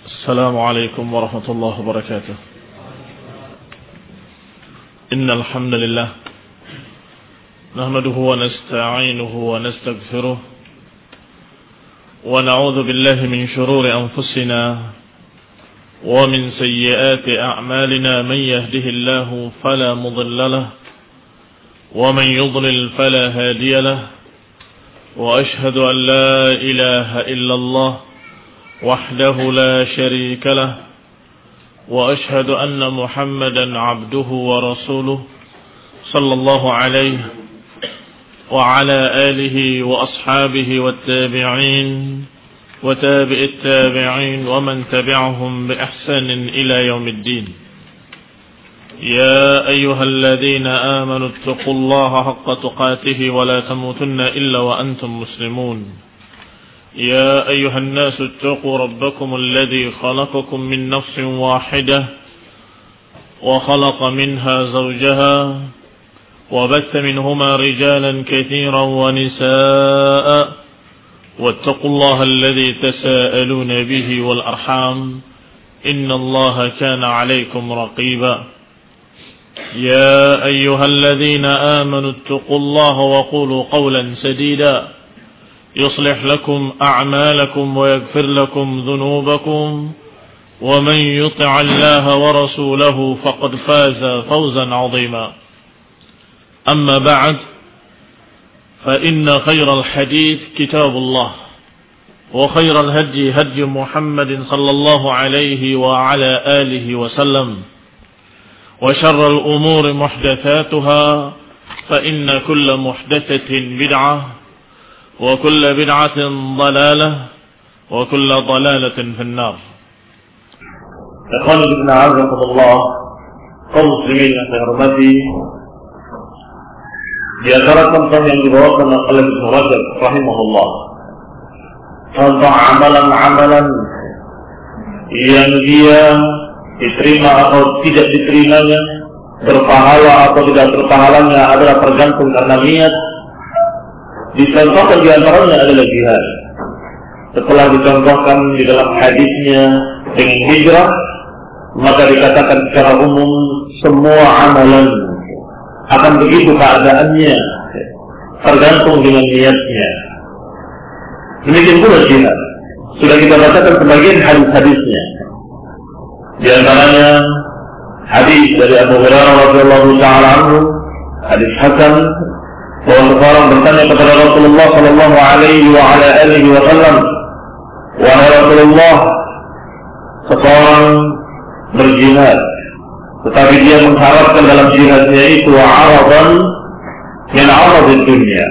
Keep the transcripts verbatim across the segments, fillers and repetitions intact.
السلام عليكم ورحمة الله وبركاته. إن الحمد لله نحمده ونستعينه ونستغفره ونعوذ بالله من شرور أنفسنا ومن سيئات أعمالنا. من يهده الله فلا مضل له ومن يضلل فلا هادي له، وأشهد أن لا إله إلا الله وحده لا شريك له، وأشهد أن محمدا عبده ورسوله صلى الله عليه وعلى آله وأصحابه والتابعين وتابع التابعين ومن تبعهم بإحسان إلى يوم الدين. يا أيها الذين آمنوا اتقوا الله حق تقاته ولا تموتن إلا وأنتم مسلمون. يا أيها الناس اتقوا ربكم الذي خلقكم من نفس واحدة وخلق منها زوجها وبث منهما رجالا كثيرا ونساء، واتقوا الله الذي تساءلون به والأرحام إن الله كان عليكم رقيبا. يا أيها الذين آمنوا اتقوا الله وقولوا قولا سديدا يصلح لكم أعمالكم ويغفر لكم ذنوبكم، ومن يطع الله ورسوله فقد فاز فوزا عظيما. أما بعد، فإن خير الحديث كتاب الله، وخير الهدي هدي محمد صلى الله عليه وعلى آله وسلم، وشر الأمور محدثاتها، فإن كل محدثة بدعة وكل بدعة ضلالة وكل ضلالة في النار. Ikhwan fillah, azakumullah, kaum muslimin yang saya hormati, di antara contoh yang dibawakan oleh Ibnu Rajab rahimahullah, contoh amalan-amalan yang dia diterima atau tidak diterimanya, berpahala atau tidak berpahalanya adalah tergantung karena niat. Dicontohkan di antaranya adalah jihad. Setelah dicontohkan di dalam hadisnya dengan hijrah, maka dikatakan secara umum semua amalan akan begitu keadaannya, tergantung dengan niatnya. Demikian pula jihad. Sudah kita bacakan sebagian hadis-hadisnya. Di antaranya hadis dari Abu Hurairah radhiyallahu ta'ala anhu, hadis hasan, bahwa seorang bertanya kepada Rasulullah sallallahu alaihi wa ala alihi wa sallam, wahai Rasulullah, seorang berjihad tetapi dia mengharapkan dalam jihadnya itu aradan min aradid dunia.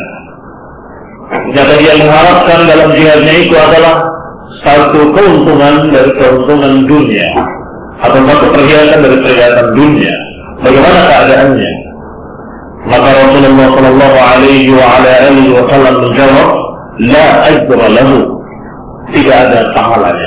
Jika dia mengharapkan dalam jihadnya itu adalah satu keuntungan dari keuntungan dunia atau satu perhiasan dari perhiasan dunia, bagaimana keadaannya? Maka Rasulullah sallallahu alaihi wa ala alihi wa sallam menjawab, la ajra lahu, tidak ada pahalanya.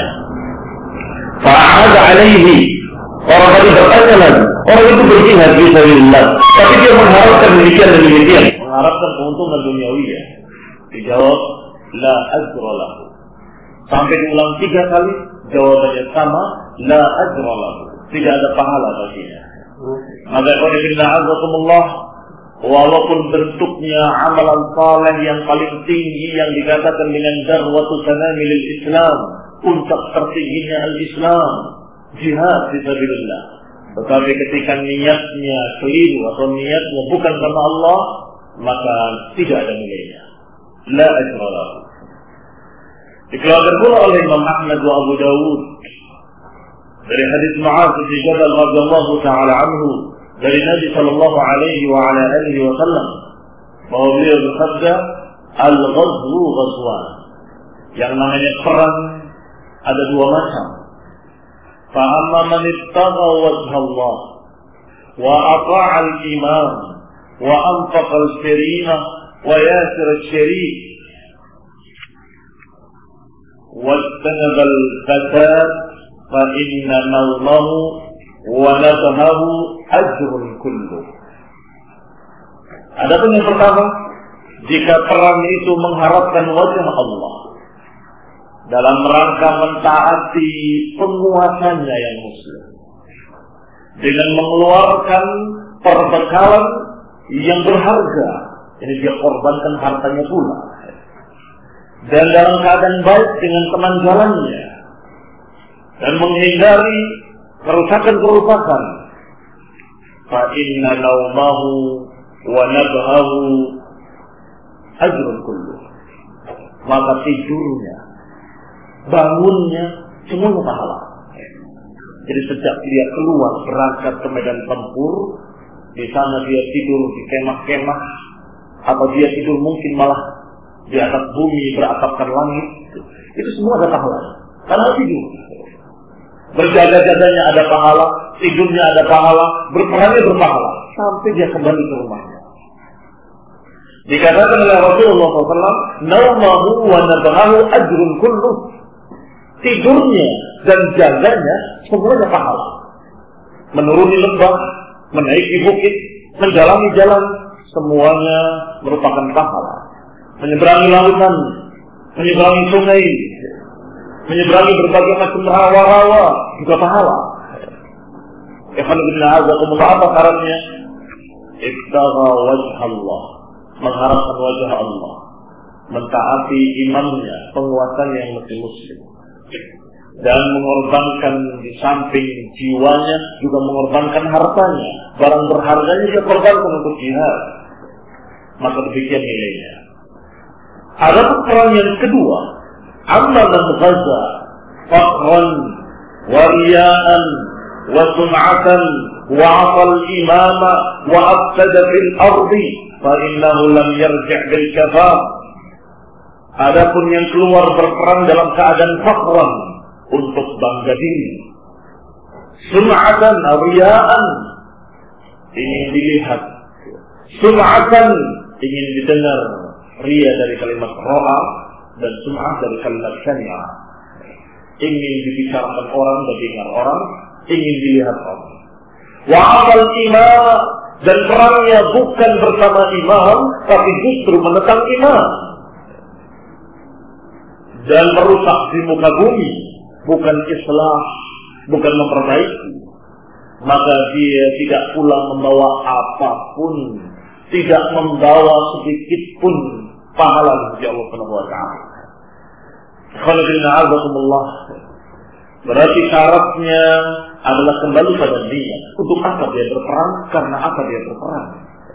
Fa'ada alaihi, orang tadi bertanya lagi, orang itu berjihad fisabilillah, tapi dia mengharapkan demikian dan demikian, mengharapkan keuntungan duniawiya. Dijawab, la ajra lahu. Sampai diulang tiga kali, jawabannya sama, la ajra lahu, tidak ada pahala baginya. Maka qul inna azakumullah, walaupun bentuknya amalan saleh yang paling tinggi yang dikatakan dengan darwatu sanamil Islam, puncak tertingginya al-Islam, jihad fisabilillah, tetapi ketika niatnya keliru atau niatnya bukan karena Allah, maka tidak ada nilainya. La ajra lahu. Dikeluarkan pula oleh Imam Ahmad wa Abu Dawud dari hadis Mu'adz bin Jabal radhiyallahu ta'ala anhu dari Nabi sallallahu alaihi wa ala alihi wa sallam, bahwa beliau bersabda, al-ghazwu ghazwan, yang namanya perang ada dua macam. Fa amma man ittagha wajha Allah wa ata'a al-imam wa anfaqa al-sirina wa yasir al-sharik wa istanaba al-fasad fa inna nawmahu wa nadahahu ajrun kullu. Adapun yang pertama, jika perang itu mengharapkan wajah Allah, dalam rangka mentaati penguasanya yang muslim dengan mengeluarkan perbekalan yang berharga. Ini dia korbankan hartanya pula. Dan dalam keadaan baik dengan teman jalannya. Dan menghindari kerusakan-kerusakan. Fa inna naumahu wa nabhahu ajrun kullu. Maka tidurnya, bangunnya, semuanya pahala. Jadi sejak dia keluar berangkat ke medan tempur, di sana dia tidur di kemah-kemah, atau dia tidur mungkin malah di atas bumi beratapkan langit, itu semua ada pahala. Karena tidur, berjaga-jaganya ada pahala, tidurnya ada pahala, berperangnya berpahala, sampai dia kembali ke rumahnya. Dikatakan oleh Rasulullah shallallahu alaihi wasallam, naumahu wa nabahu ajrun kullu. Tidurnya dan jaganya semuanya pahala. Menuruni lembah, menaiki bukit, menjalani jalan, semuanya merupakan pahala. Menyeberangi lautan, menyeberangi sungai, menyeberangi berbagai macam rawa-rawa juga pahala. Alhamdulillah, apa syaratnya? Ibtagha wajh Allah, mengharapkan wajah Allah, mentaati imamnya, penguasanya yang mesti muslim, dan mengorbankan di samping jiwanya juga mengorbankan hartanya, barang berharganya dia korbankan untuk jihad. Maka demikian nilainya. Ada perang yang kedua, amma man ghaza faqran wa riya'an wa sum'atan wa 'ata al-imama wa afsada fil ardi fa innahu lam yarji' bil kafar. Adapun yang keluar berperang dalam keadaan faqran, untuk bangga diri, sum'atan riya'an, ingin dilihat, sum'atan ingin didengar, riya dari kalimat ra'a dan sum'ah dari kalimat sami'a, ingin dibicarakan orang dan dengar orang, ingin dilihat orang. Wa'amal imam, dan perangnya bukan bersama imam, tapi justru menentang imam dan merusak di muka bumi, bukan islah, bukan memperbaiki. Maka dia tidak pula membawa apapun, tidak membawa sedikit pun pahala dari Allah Subhanahu wa taala. Alhamdulillah. Berarti syaratnya adalah kembali pada niat. Untuk apa dia berperang? Karena apa dia berperang?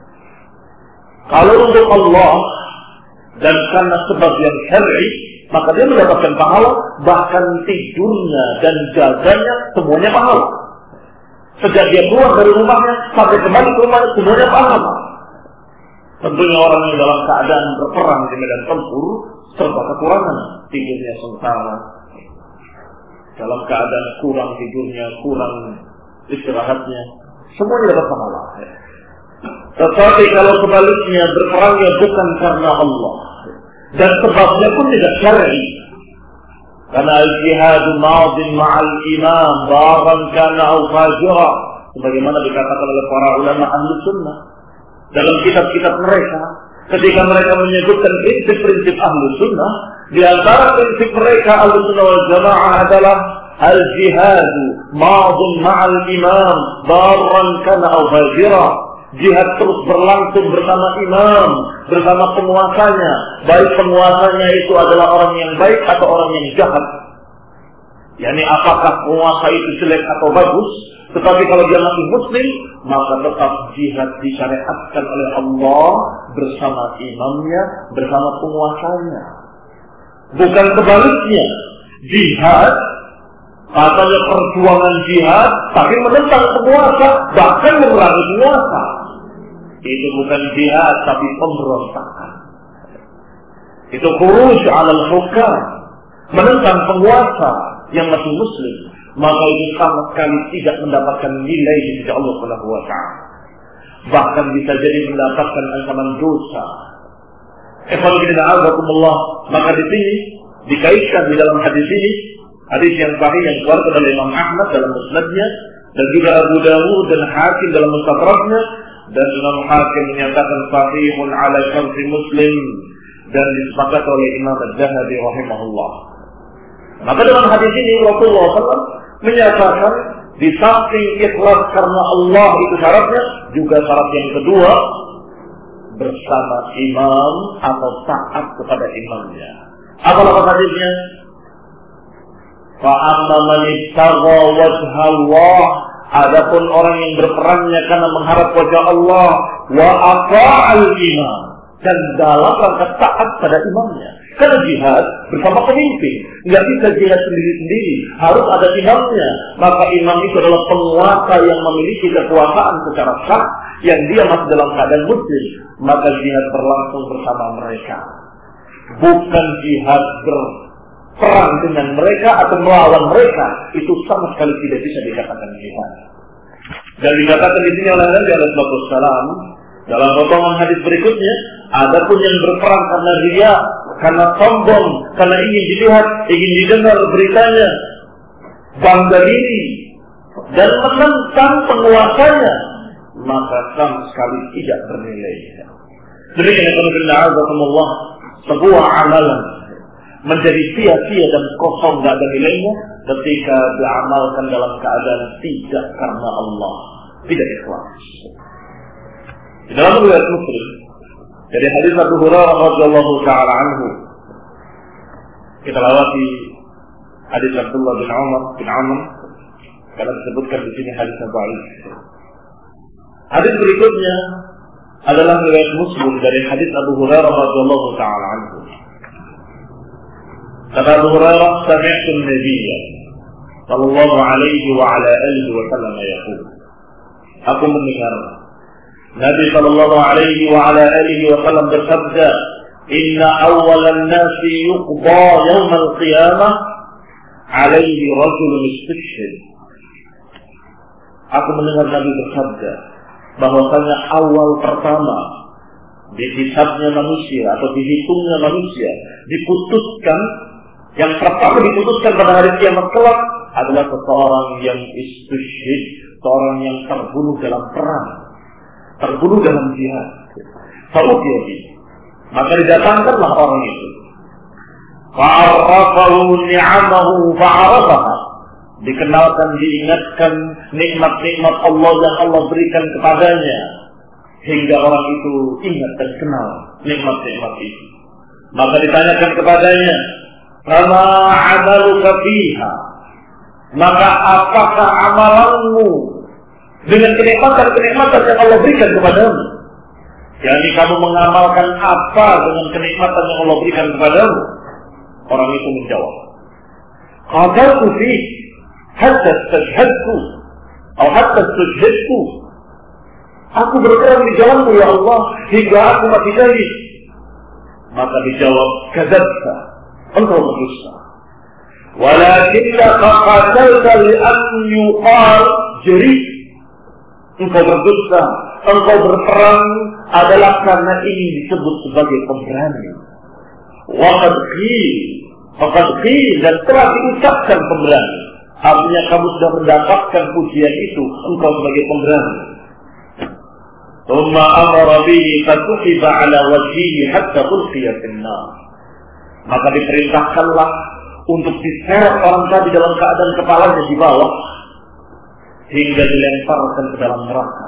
Kalau untuk Allah dan karena sebab yang syar'i, maka dia mendapatkan pahala, bahkan tidurnya dan jaganya semuanya pahala. Sejak dia keluar dari rumahnya sampai kembali ke rumahnya semuanya pahala. Tentunya orang yang dalam keadaan berperang di medan tempur serba kekurangan, tidurnya sengsara, dalam keadaan kurang tidurnya, kurang istirahatnya, semuanya dapat pahala. Tetapi kalau sebaliknya berperangnya bukan karena Allah, dan sebabnya pun tidak syar'i. Karena al-jihadu madin ma'al imam baran kana au fajira, sebagaimana dikatakan oleh para ulama ahli sunnah dalam kitab-kitab mereka, ketika mereka menyebutkan prinsip-prinsip ahli sunnah, di antara prinsip mereka ahli sunnah wal jamaah adalah al-jihadu madin ma'al imam baran kana au fajira. Jihad terus berlangsung bersama imam, bersama penguasanya, baik penguasanya itu adalah orang yang baik atau orang yang jahat. Yani apakah penguasa itu jelek atau bagus, tetapi kalau dia masih muslim, maka tetap jihad disyariatkan oleh Allah bersama imamnya, bersama penguasanya. Bukan sebaliknya, jihad katanya perjuangan jihad, tapi menentang penguasa, bahkan memerangi penguasa. Itu bukan jihad, tapi pemberontakan. Itu khuruj alal hukam, menentang penguasa yang masih muslim. Maka itu sama sekali tidak mendapatkan nilai di sisi Allah Subhanahu wa taala. Bahkan bisa jadi mendapatkan ancaman dosa. Alhamdulillah. Maka di sini dikaitkan di dalam hadis ini, hadis yang sahih yang dikeluarkan oleh Imam Ahmad dalam musnadnya, dan juga Abu Dawud dan Hakim dalam mustadraknya, dan Imam Hakim menyatakan sahihun ala syarti Muslim, dan disepakati oleh Imam Az-Zahabi rahimahullah. Maka dalam hadis ini Rasulullah shallallahu alaihi wasallam menyatakan di samping ikhlas karena Allah itu syaratnya, juga syarat yang kedua bersama imam atau taat kepada imamnya. Apa lafaz hadisnya? Fa amma man ittagha wajha Allah, adapun orang yang berperannya karena mengharap wajah Allah, wa ata'al imam, dan dalam rangka taat pada imamnya. Karena jihad bersama pemimpin, nggak bisa jihad sendiri-sendiri, harus ada imamnya. Maka imam itu adalah penguasa yang memiliki kekuasaan secara sah, yang dia masih dalam keadaan muslim. Maka jihad berlangsung bersama mereka, bukan jihad berperang dengan mereka atau melawan mereka. Itu sama sekali tidak bisa dikatakan jihad. Dan dikatakan di sini oleh Nabi alaihi wasallam dalam potongan hadis berikutnya, adapun yang berperang karena riya, karena sombong, karena ingin dilihat, ingin didengar beritanya, bangga diri, dan menentang penguasanya, maka sama sekali tidak bernilai. Demikian Allah, sebuah amalan menjadi sia-sia dan kosong, tidak ada nilainya ketika diamalkan dalam keadaan tidak karena Allah, tidak ikhlas. Di dalam riwayat Muslim dari hadis Abu Hurairah radhiyallahu taala anhu, kita lewati hadis Abdullah bin Umar bin Amr karena disebutkan di sini hadis dhaif. Hadis berikutnya adalah riwayat Muslim dari hadis Abu Hurairah radhiyallahu taala anhu. Kata Abu Hurairah, sami'tu an-nabiy sallallahu alaihi wa ala alihi wa sallam yaqul, aku mendengar Nabi sallallahu alaihi wa ala alihi wa sallam bersabda, inna awwalan nasi yuqda yawmal qiyamah alaihi rajulun istishhad. Aku mendengar Nabi bersabda bahwasanya awal pertama dihisabnya manusia atau dihitungnya manusia, diputuskan, yang pertama diputuskan pada hari kiamat kelak adalah seseorang yang istishhad, seorang yang terbunuh dalam perang, terbunuh dalam jihad. Fa'udiyadi, maka didatangkanlah orang itu. Fa'arrafahu ni'amahu fa'arafaha, dikenalkan, diingatkan nikmat-nikmat Allah yang Allah berikan kepadanya, hingga orang itu ingat dan kenal nikmat-nikmat itu. Maka ditanyakan kepadanya, "Fama 'amaluka fiha?" Maka apakah amalanmu dengan kenikmatan-kenikmatan yang Allah berikan kepadamu? Yani kamu mengamalkan apa dengan kenikmatan yang Allah berikan kepadamu? Orang itu menjawab, qadartu fi hatta istajhadtu atau hatta istujhadtu. Aku berperang di jalanmu ya Allah hingga aku mati syahid. Maka dijawab, kadzabta, engkau berdusta. Walakinnaka qatalta li an yuqal jari. Engkau berdusta, engkau berperang adalah karena ingin disebut sebagai pemberani. Waqad qil, waqad qil, dan telah diucapkan pemberani. Artinya kamu sudah mendapatkan pujian itu, engkau sebagai pemberani. Thumma amara bihi fatuhiba ala wajhihi hatta ulqiya fin-nar. Maka diperintahkanlah untuk diseret orang tadi dalam keadaan kepalanya di bawah hingga dilemparkan ke dalam neraka.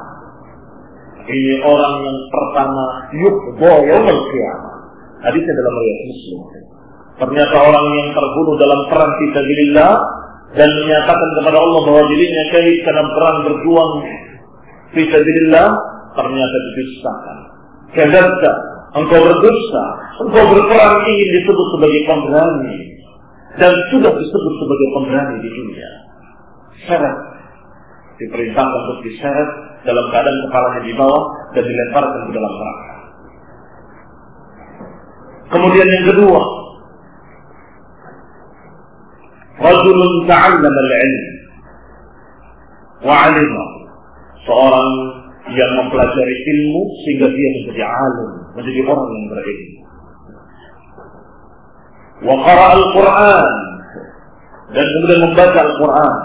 Ini orang yang pertama yuqda yaumil qiyamah. Hadisnya dalam riwayat Muslim. Ternyata orang yang terbunuh dalam perang fi sabilillah dan menyatakan kepada Allah bahwa dirinya syahid karena perang berjuang fi sabilillah, ternyata didustakan. Kadzabta, engkau berdusta, engkau berperang ingin disebut sebagai pemberani dan sudah disebut sebagai pemberani di dunia. Syarat diperintahkan untuk diseret dalam keadaan kepalanya di bawah dan dilemparkan ke dalam neraka. Kemudian yang kedua, rajulun ta'allama al-'ilm wa 'alima, seorang yang mempelajari ilmu sehingga dia menjadi alim, menjadi orang yang berilmu. Wa qara'a al-Qur'an, dan kemudian membaca Al-Qur'an.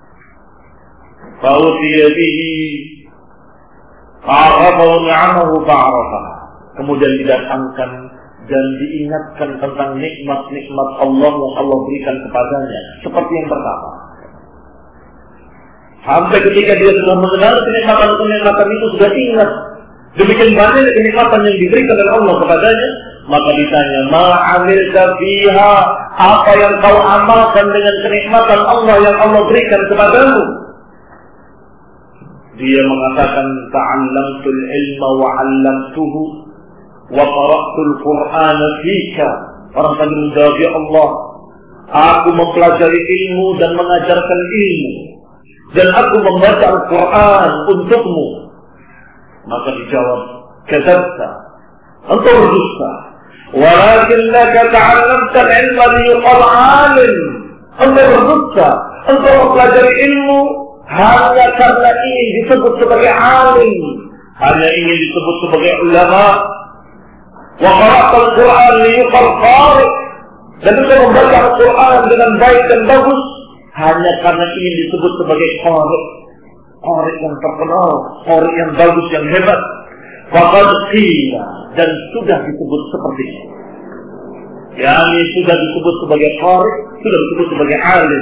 Fa'utiya bihi fa'arafahu ni'amahu fa'arafaha, kemudian didatangkan dan diingatkan tentang nikmat-nikmat Allah yang Allah berikan kepadanya, seperti yang pertama. Sampai ketika dia sudah mengenal kenikmatan-kenikmatan itu, sudah ingat demikian banyak kenikmatan yang diberikan oleh Allah kepadanya, maka ditanya, ma'amilta fiha, apa yang kau amalkan dengan kenikmatan Allah yang Allah berikan kepadamu? Dia mengatakan, ta'allamtul ilma wa 'allamtuhu wa qara'tul Qur'ana fika. Orang tadi menjawab, ya Allah, aku mempelajari ilmu dan mengajarkan ilmu, dan aku membaca Al-Quran untukmu. Maka dijawab, kadzabta, engkau berdusta. Walakinnaka ta'allamta al-ilma liyuqal 'alim. Engkau berdusta, engkau mempelajari ilmu hanya karena ingin disebut sebagai alim, hanya ingin disebut sebagai ulama. Wa qara'tal Qur'an liyuqal qari'. Dan engkau membaca Al-Quran dengan baik dan bagus hanya karena ingin disebut sebagai qari', qari' yang terkenal, qari' yang bagus, yang hebat. Faqad qila, dan sudah disebut seperti itu. Yani sudah disebut sebagai qari', sudah disebut sebagai alim.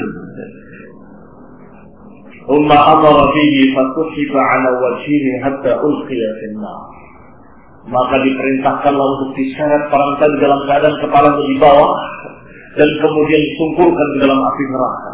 Umma amara bihi fatuhiba ala wajhihi hatta ulqiya finnar. Maka diperintahkanlah untuk diseret orang tadi dalam keadaan kepala di bawah dan kemudian disungkurkan ke dalam api neraka.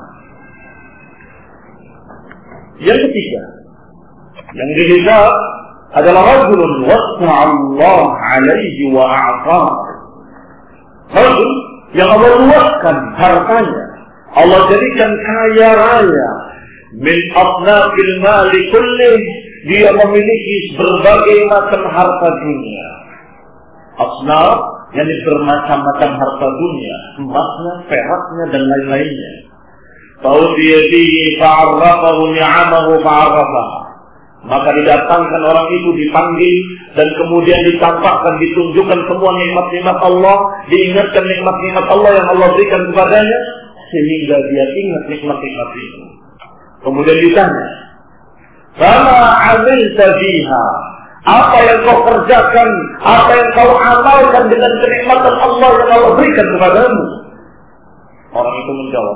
Yang ketiga, yang dilihat adalah rajulun wasa'allah alaihi wa a'tah. Rajul yang Allah luaskan hartanya, Allah jadikan kaya raya, min asnafil mali kullih, dia memiliki berbagai macam harta dunia. Asnaf, yang bermacam-macam harta dunia, emasnya, peraknya, dan lain-lainnya. Tahu dia di fa'arrafahu ni'amahu fa'arrafaha. Maka didatangkan orang itu, dipanggil, dan kemudian ditampakkan, ditunjukkan semua nikmat-nikmat Allah, diingatkan nikmat-nikmat Allah yang Allah berikan kepadanya, sehingga dia ingat nikmat-nikmat itu. Kemudian ditanya, sama amilta fiha, apa yang kau kerjakan, apa yang kau amalkan dengan kenikmatan Allah yang Allah berikan kepadamu? Orang itu menjawab,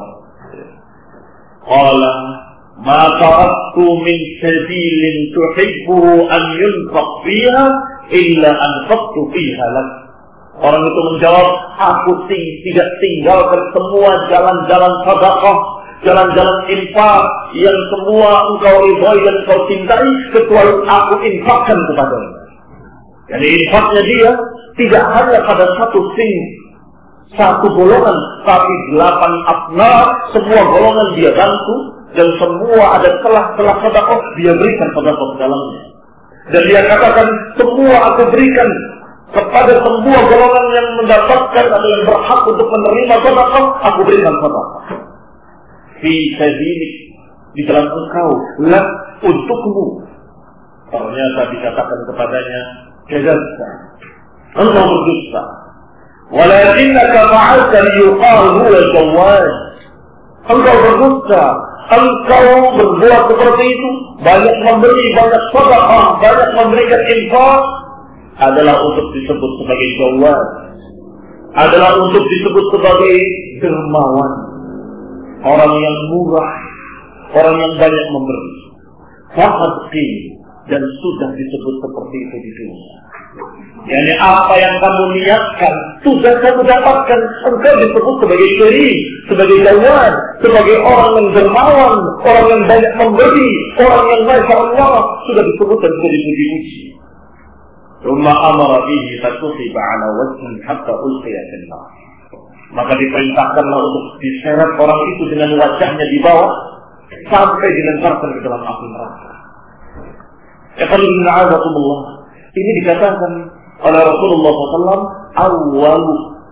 qala ma taraktu min sabilin tuhibbu an yunfaq fiha illa anfaqtu fiha lak. Orang itu menjawab, aku ting- tidak tinggalkan semua jalan-jalan sedekah, jalan-jalan infak yang semua engkau ridhoi dan engkau cintai, kecuali aku infakkan kepadanya. Jadi infaknya dia tidak hanya pada satu sing, satu golongan, tapi delapan abna, semua golongan dia bantu, dan semua ada celah-celah sedekah dia berikan sedekah ke dalamnya. Dan dia katakan, semua aku berikan kepada semua golongan yang mendapatkan atau yang berhak untuk menerima sedekah, aku berikan sedekah. Fi sabilik, di dalam engkau, la untukmu. Ternyata dikatakan kepadanya, kadzabta, engkau berdusta. Walakinnaka fa'alta liyuqal huwa jawad. Engkau berdusta, engkau berbuat seperti itu, banyak memberi, banyak sedekah, banyak memberikan infak, adalah untuk disebut sebagai jawad, adalah untuk disebut sebagai dermawan, orang yang murah, orang yang banyak memberi. Faqad qil, dan sudah disebut seperti itu di dunia. Yani apa yang kamu niatkan sudah kamu dapatkan. Engkau disebut sebagai karim, sebagai jawad, sebagai orang yang dermawan, orang yang banyak memberi, orang yang masya Allah, sudah disebut dan sudah dipuji. Rumma amara bihi fatuhiba ala wajhin hatta ulqiya finnar. Maka diperintahkanlah untuk diseret orang itu dengan wajahnya di bawah sampai dilemparkan ke dalam api neraka. Alhamdulillah, ini dikatakan oleh Rasulullah shallallahu alaihi wasallam, awal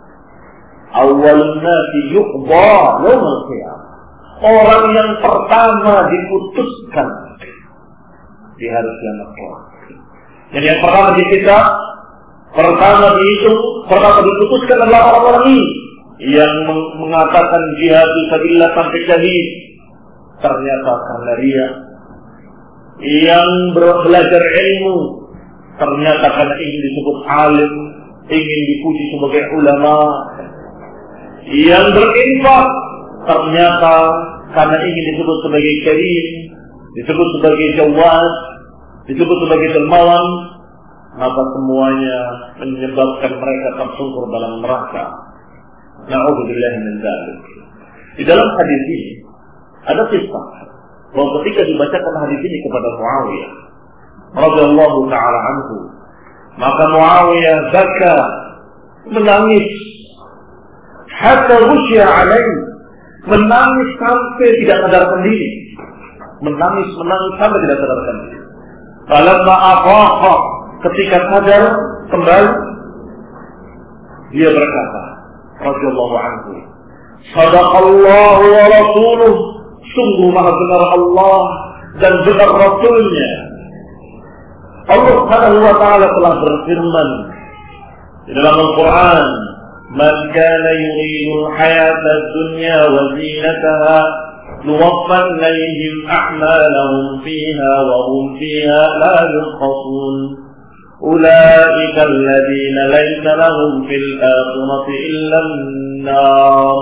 awalun nasi yuqda yaumil qiyamah. Orang yang pertama diputuskan di hari kiamat kelak. Jadi yang pertama dihisab, pertama dihitung, pertama diputuskan adalah orang-orang ini yang mengatakan jihad fisabilillah sampai syahid, ternyata karena dia. Yang belajar ilmu, ternyata karena ingin disebut alim, ingin dipuji sebagai ulama, yang berinfak ternyata karena ingin disebut sebagai karim, disebut sebagai jawad, disebut sebagai dermawan, maka semuanya menyebabkan mereka tersungkur dalam neraka. Na'udzubillahi min dzalik. Di dalam hadis ini ada kisah bahwa ketika dibacakan hadis ini kepada Muawiyah radhiyallahu taala anhu, maka Muawiyah baka, menangis, hatta rusya alaihi, menangis sampai tidak sadarkan diri, menangis menangis sampai tidak sadarkan diri. Falamma afaqa, ketika sadar kembali, dia berkata radhiyallahu anhu, sadaqallahu wa rasuluh, sungguh maha benar Allah dan benar Rasulnya. Allah Subhanahu wa taala telah berfirman di dalam Al-Qur'an, "Man kana yuridul hayata ad-dunya wa zinataha nuwaffa ilayhim a'malahum fiha wa hum fiha la yunqasun. Ulaika alladhina laysa lahum fil akhirati illa an-nar."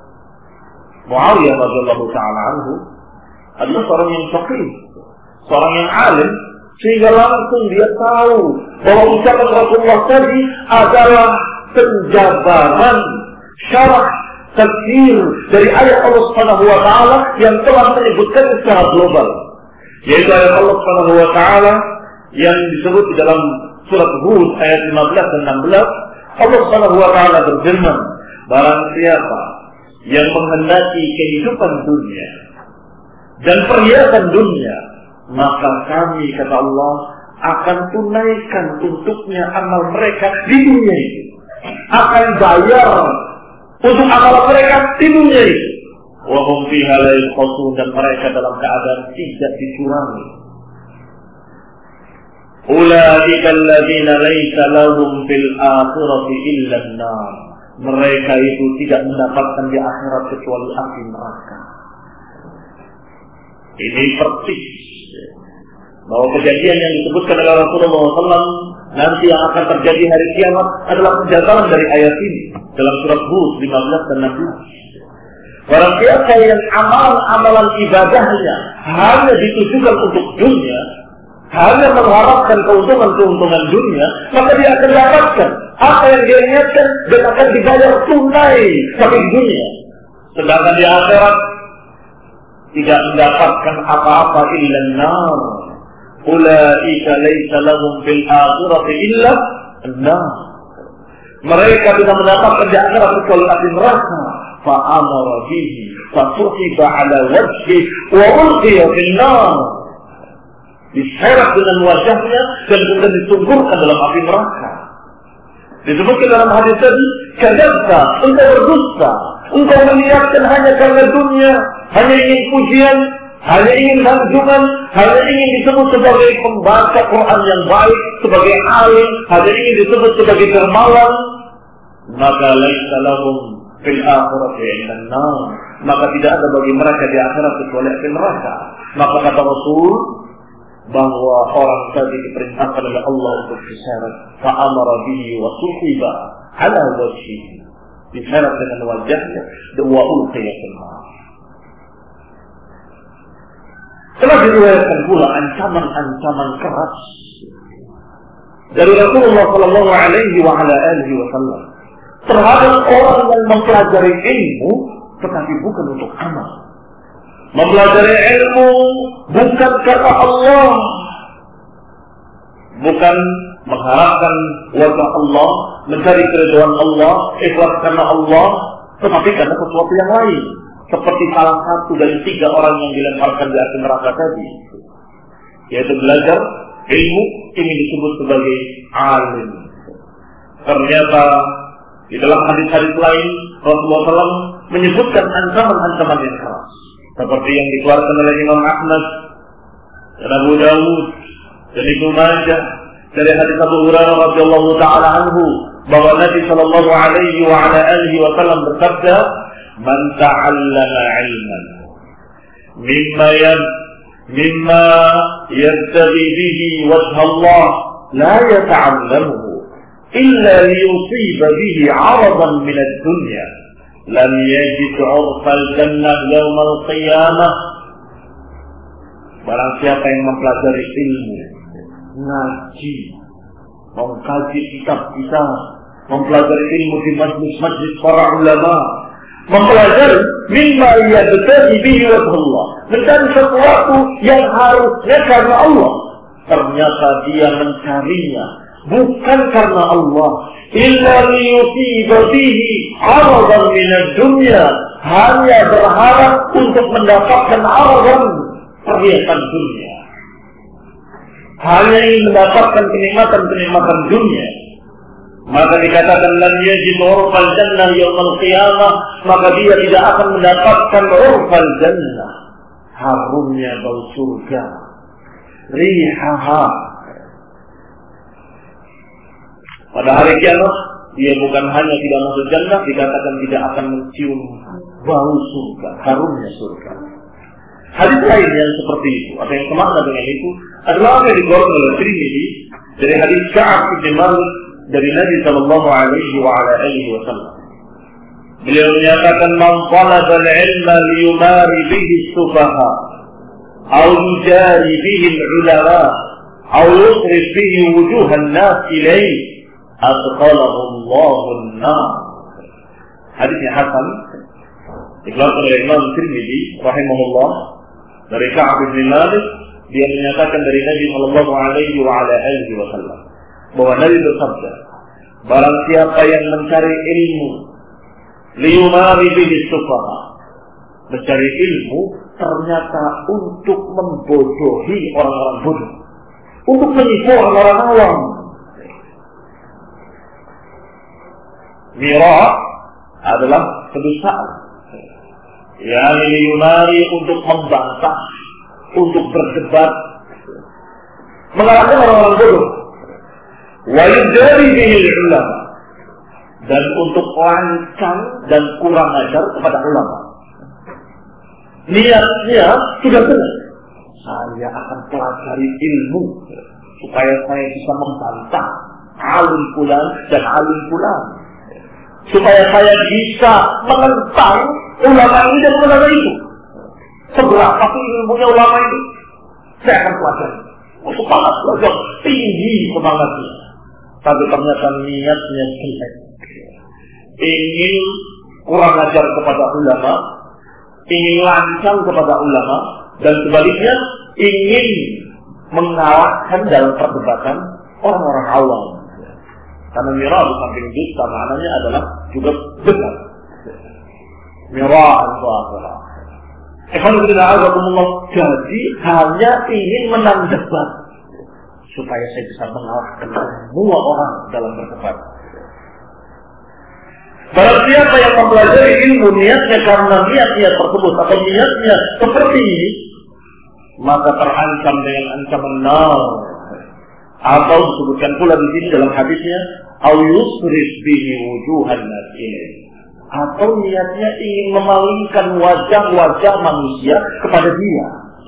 Muawiyah radhiyallahu taala anhu adalah seorang yang faqih, seorang yang alim, sehingga langsung dia tahu bahwa ucapan Rasulullah tadi adalah penjabaran syarah tafsir dari ayat Allah Subhanahu wa taala yang telah menyebutkan secara global, yaitu ayat Allah Subhanahu wa taala yang disebut di dalam surat Hud ayat lima belas dan enam belas. Allah Subhanahu wa taala berfirman, barang siapa yang menghendaki kehidupan dunia dan perhiasan dunia, maka kami, kata Allah, akan tunaikan untuknya amal mereka di dunia ini, akan bayar untuk amal mereka di dunia ini. Wa hum fiha la yunqasun, dan mereka dalam keadaan tidak dicurangi. Ulaika alladziina laisa lahum fil akhirati illa an-nar. Mereka itu tidak mendapatkan di akhirat kecuali api neraka. Ini persis bahwa kejadian yang disebutkan oleh Rasulullah shallallahu alaihi wasallam nanti yang akan terjadi hari kiamat adalah penjelasan dari ayat ini dalam surat Hud lima belas dan enam belas. Barang siapa yang amalan-amalan ibadahnya hanya ditujukan untuk dunia, hanya mengharapkan keuntungan-keuntungan dunia, maka dia akan dapatkan apa yang dia ingatkan dan akan dibayar tunai tapi di dunia. Sedangkan di akhirat tidak mendapatkan apa-apa illa an-nar. Ulaika laisa lahum fil akhirati illa an-nar. Mereka tidak mendapatkan di akhirat kecuali api neraka. Fa amara bihi fa suhiba ala wajhi wa ulqiya fil nar. Diseret dengan wajahnya dan kemudian ditungkurkan dalam api neraka. Disebutkan dalam hadis tadi, kadzabta, engkau berdusta, engkau meniatkan hanya karena dunia, hanya ingin pujian, hanya ingin sanjungan, hanya ingin disebut sebagai pembaca Quran yang baik, sebagai alim, hanya ingin disebut sebagai dermawan, maka laisa lahum fil akhirati illa an-nar. Maka tidak ada bagi mereka di akhirat kecuali api neraka. Maka kata Rasul bahwa orang tadi diperintahkan oleh Allah untuk diseret, fa'amara bihi wa suhiba ala wajhihi, diseret dengan wajahnya dan wa ulqiya fil nar. Telah diriwayatkan pula ancaman-ancaman keras dari Rasulullah sallallahu alaihi wa ala alihi wasallam terhadap orang yang mempelajari ilmu tetapi bukan untuk amal. Mempelajari ilmu bukan karena Allah, bukan mengharapkan wajah Allah, mencari keridhaan Allah, ikhlas karena Allah, tetapi karena sesuatu yang lain. Seperti salah satu dari tiga orang yang dilemparkan di api neraka tadi, yaitu belajar ilmu ingin disebut sebagai alim. Ternyata di dalam hadis-hadis lain Rasulullah shallallahu alaihi wasallam menyebutkan ancaman-ancaman yang keras, seperti yang dikeluarkan oleh Imam Ahmad dan Abu Dawud dan Ibnu Majah dari hadis Abu Hurairah radhiyallahu taala anhu bahwa Nabi sallallahu alaihi wa ala alihi wasallam bersabda, "Man ta'allama 'ilman mimma yan mimma yabtaghi bihi wajha Allah la yata'allamuhu illa liyusiba bihi 'aradan min ad-dunya lam yajid 'urfal jannah yaumal qiyamah. Barang siapa yang mempelajari ilmu, ngaji, mengkaji kitab-kitab, mempelajari ilmu di majlis-majlis para ulama, mempelajari mimma yabtaghi bihi wajhullah, mencari sesuatu yang harusnya karena Allah, ternyata dia mencarinya bukan karena Allah, illa liyusiba bihi 'aradan min ad-dunya, hanya berharap untuk mendapatkan 'aradan, perhiasan dunia, hanya ingin mendapatkan kenikmatan-kenikmatan dunia, maka dikatakan lam yajid 'urfal jannah yaumil qiyamah, maka dia tidak akan mendapatkan 'urfal jannah, harumnya bau surga, rihaha. Pada hari kiamat dia bukan hanya tidak masuk jannah, dikatakan tidak akan mencium bau surga, harumnya surga. Hadis lain yang seperti itu, atau yang semakna dengan itu, adalah apa yang dikeluarkan oleh Tirmidzi dari hadis Ka'ab bin Malik dari Nabi Sallallahu Alaihi Wasallam. Beliau menyatakan, "Man talaba al-ilma liyumari bihi as-sufaha, aw yujari bihi al-ulama, aw yusrif bihi wujuhan nas ilayhi, adkhalahu Allahu an-nar." Hadisnya hasan, dikeluarkan oleh Imam Tirmidzi rahimahullah dari Ka'ab bin Malik. Dia menyatakan dari Nabi Sallallahu Alaihi Wasallam bahwa Nabi bersabda, barang siapa yang mencari ilmu liyumari bihi sufaha, mencari ilmu ternyata untuk membodohi orang-orang bodoh, untuk menipu orang-orang awam. Mira adalah kedustaan, yang liyumari untuk membantah, untuk berdebat, mengalahkan orang-orang bodoh. Wa yudari bihil ulama, dan untuk lancang dan kurang ajar kepada ulama. Niatnya sudah benar, saya akan pelajari ilmu supaya saya bisa membantah alim fulan dan alim fulan, supaya saya bisa menentang ulama ini dan ulama itu. Seberapa sih ilmunya ulama itu? Saya akan pelajari. Oh, semangat belajar, tinggi semangatnya. Tapi ternyata niatnya jelek, ingin kurang ajar kepada ulama, ingin lancang kepada ulama, dan sebaliknya ingin mengalahkan dalam perdebatan orang-orang awam. Karena mira di samping dusta maknanya adalah juga benar. Mira al-batil. Jadi hanya ingin menang debat supaya saya bisa mengalahkan semua orang dalam berdebat. Barang siapa yang mempelajari ilmu niatnya karena niatnya tersebut atau niatnya seperti ini, maka terancam dengan ancaman nar. Atau disebutkan pula di sini dalam hadisnya, au yusrif bihi wujuhan nas ilaihi, atau niatnya ingin memalingkan wajah-wajah manusia kepada dia.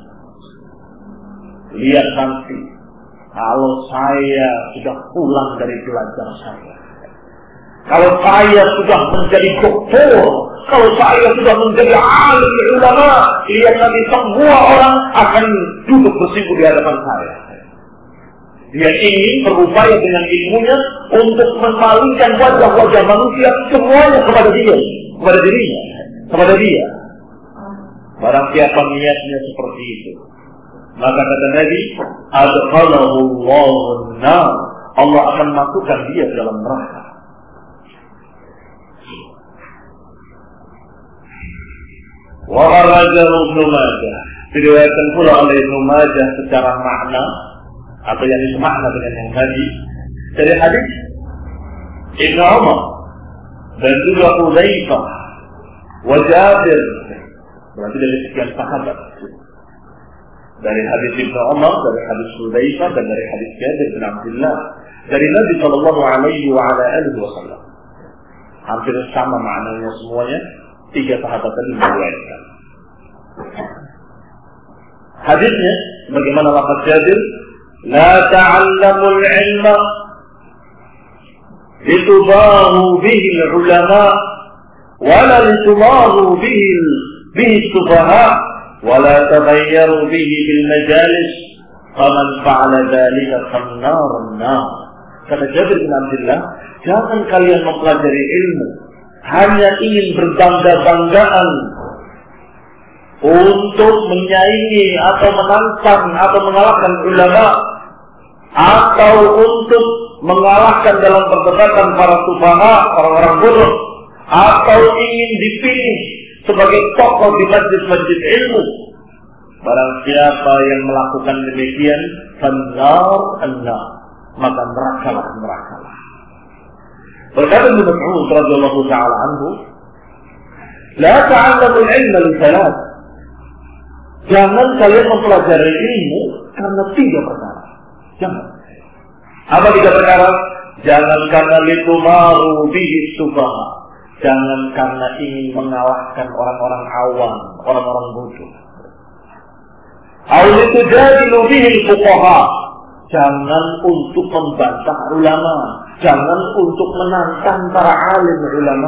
Lihat nanti, kalau saya sudah pulang dari belajar saya, kalau saya sudah menjadi doktor, kalau saya sudah menjadi alim ulama, lihat nanti semua orang akan duduk bersinggung di hadapan saya. Dia ingin berupaya dengan ilmunya untuk memalingkan wajah-wajah manusia semuanya kepada dia, kepada dirinya, kepada dia. Barang siapa niatnya seperti itu, maka kata Nabi, adkhalahu Allahu an-nar, Allah akan masukkan dia ke dalam neraka. Wa kharajahu Ibnu Majah, diriwayatkan pula oleh Ibnu Majah secara makna atau yang disemakna dengan yang tadi dari hadis Ibnu Umar dan juga Hudzaifah wa Jabir, berarti dari sekian sahabat, dari hadis Ibnu Umar, dari hadis Hudzaifah dan dari hadis Jabir bin Abdullah dari Nabi Sallallahu Alaihi Wasallam. Hampir sama maknanya semuanya, tiga sahabat tadi meriwayatkan. Hadisnya bagaimana lafaz Jabir, la ta'allamul ilma litubahu bihi ulama wala litumaru bihi bihi sufaha wala taghayyaru bihi bil majalis faman fa'ala dhalika fannaran nar. Kata Jabir bin Abdullah, jangan kalian mempelajari ilmu hanya ingin berbangga-banggaan untuk menyaingi atau menantang atau mengalahkan ulama, atau untuk mengalahkan dalam perdebatan para sufaha, orang-orang bodoh, atau ingin dipilih sebagai tokoh di masjid-masjid ilmu. Barang siapa yang melakukan demikian, fannar annar, maka nerakalah nerakalah. Berkata Ibnu Mas'ud radhiyallahu ta'ala anhu, la ta'allamu al-ilma li thalath. Jangan kalian mempelajari ilmu karena tiga perkara. Jangan. Apa tiga perkara? Jangan karena litumaru bihi sufaha. Jangan karena ingin mengalahkan orang-orang awam, orang-orang bodoh. Au litujadilu bihi fuqaha. Jangan untuk membantah ulama, jangan untuk menantang para alim ulama.